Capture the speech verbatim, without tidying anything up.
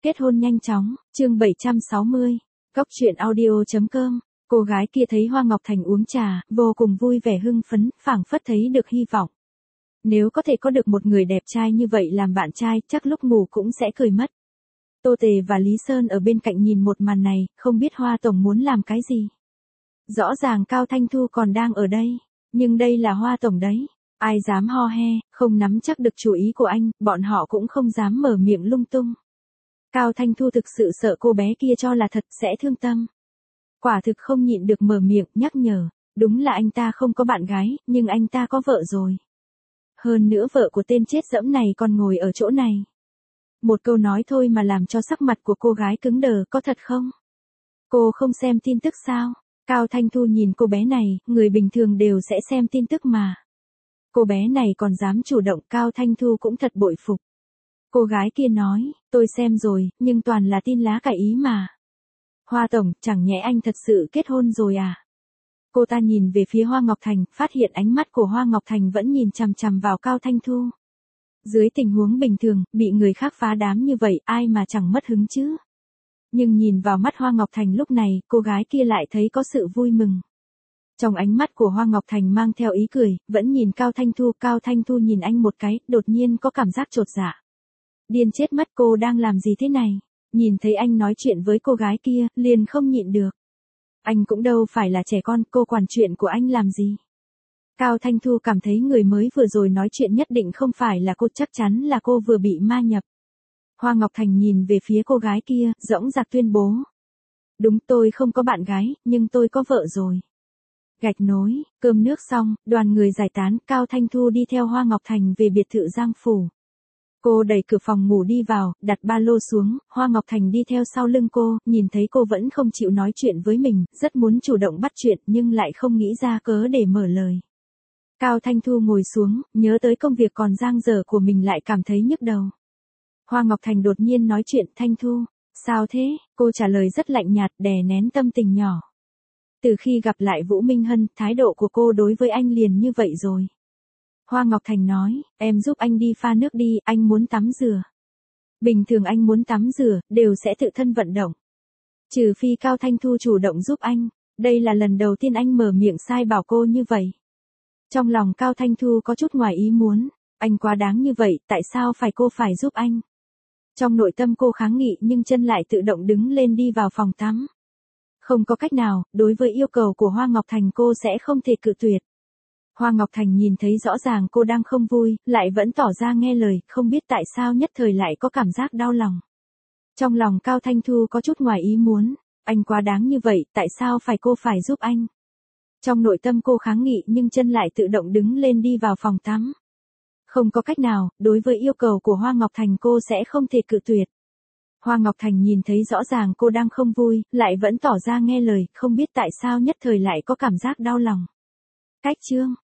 Kết hôn nhanh chóng, chương bảy trăm sáu mươi, Cóc truyện audio chấm com. Cô gái kia thấy Hoa Ngọc Thành uống trà, vô cùng vui vẻ hưng phấn, phảng phất thấy được hy vọng. Nếu có thể có được một người đẹp trai như vậy làm bạn trai, chắc lúc ngủ cũng sẽ cười mất. Tô Tề và Lý Sơn ở bên cạnh nhìn một màn này, không biết Hoa Tổng muốn làm cái gì. Rõ ràng Cao Thanh Thu còn đang ở đây, nhưng đây là Hoa Tổng đấy. Ai dám ho he, không nắm chắc được chủ ý của anh, bọn họ cũng không dám mở miệng lung tung. Cao Thanh Thu thực sự sợ cô bé kia cho là thật sẽ thương tâm. Quả thực không nhịn được mở miệng, nhắc nhở, đúng là anh ta không có bạn gái, nhưng anh ta có vợ rồi. Hơn nữa vợ của tên chết dẫm này còn ngồi ở chỗ này. Một câu nói thôi mà làm cho sắc mặt của cô gái cứng đờ, có thật không? Cô không xem tin tức sao? Cao Thanh Thu nhìn cô bé này, người bình thường đều sẽ xem tin tức mà. Cô bé này còn dám chủ động, Cao Thanh Thu cũng thật bội phục. Cô gái kia nói, tôi xem rồi, nhưng toàn là tin lá cải ý mà. Hoa Tổng, chẳng nhẽ anh thật sự kết hôn rồi à? Cô ta nhìn về phía Hoa Ngọc Thành, phát hiện ánh mắt của Hoa Ngọc Thành vẫn nhìn chằm chằm vào Cao Thanh Thu. Dưới tình huống bình thường, bị người khác phá đám như vậy, ai mà chẳng mất hứng chứ? Nhưng nhìn vào mắt Hoa Ngọc Thành lúc này, cô gái kia lại thấy có sự vui mừng. Trong ánh mắt của Hoa Ngọc Thành mang theo ý cười, vẫn nhìn Cao Thanh Thu, Cao Thanh Thu nhìn anh một cái, đột nhiên có cảm giác chột dạ. Điên chết mất, cô đang làm gì thế này? Nhìn thấy anh nói chuyện với cô gái kia, liền không nhịn được. Anh cũng đâu phải là trẻ con, cô quản chuyện của anh làm gì? Cao Thanh Thu cảm thấy người mới vừa rồi nói chuyện nhất định không phải là cô, chắc chắn là cô vừa bị ma nhập. Hoa Ngọc Thành nhìn về phía cô gái kia, dõng dạc tuyên bố. Đúng, tôi không có bạn gái, nhưng tôi có vợ rồi. Gạch nối, cơm nước xong, đoàn người giải tán, Cao Thanh Thu đi theo Hoa Ngọc Thành về biệt thự Giang Phủ. Cô đẩy cửa phòng ngủ đi vào, đặt ba lô xuống, Hoa Ngọc Thành đi theo sau lưng cô, nhìn thấy cô vẫn không chịu nói chuyện với mình, rất muốn chủ động bắt chuyện nhưng lại không nghĩ ra cớ để mở lời. Cao Thanh Thu ngồi xuống, nhớ tới công việc còn dang dở của mình lại cảm thấy nhức đầu. Hoa Ngọc Thành đột nhiên nói chuyện, Thanh Thu, sao thế? Cô trả lời rất lạnh nhạt, đè nén tâm tình nhỏ. Từ khi gặp lại Vũ Minh Hân, thái độ của cô đối với anh liền như vậy rồi. Hoa Ngọc Thành nói, em giúp anh đi pha nước đi, anh muốn tắm rửa. Bình thường anh muốn tắm rửa, đều sẽ tự thân vận động. Trừ phi Cao Thanh Thu chủ động giúp anh, đây là lần đầu tiên anh mở miệng sai bảo cô như vậy. Trong lòng Cao Thanh Thu có chút ngoài ý muốn, anh quá đáng như vậy, tại sao phải cô phải giúp anh? Trong nội tâm cô kháng nghị nhưng chân lại tự động đứng lên đi vào phòng tắm. Không có cách nào, đối với yêu cầu của Hoa Ngọc Thành cô sẽ không thể cự tuyệt. Hoa Ngọc Thành nhìn thấy rõ ràng cô đang không vui, lại vẫn tỏ ra nghe lời, không biết tại sao nhất thời lại có cảm giác đau lòng. Trong lòng Cao Thanh Thu có chút ngoài ý muốn, anh quá đáng như vậy, tại sao phải cô phải giúp anh? Trong nội tâm cô kháng nghị nhưng chân lại tự động đứng lên đi vào phòng tắm. Không có cách nào, đối với yêu cầu của Hoa Ngọc Thành cô sẽ không thể cự tuyệt. Hoa Ngọc Thành nhìn thấy rõ ràng cô đang không vui, lại vẫn tỏ ra nghe lời, không biết tại sao nhất thời lại có cảm giác đau lòng. Cách chương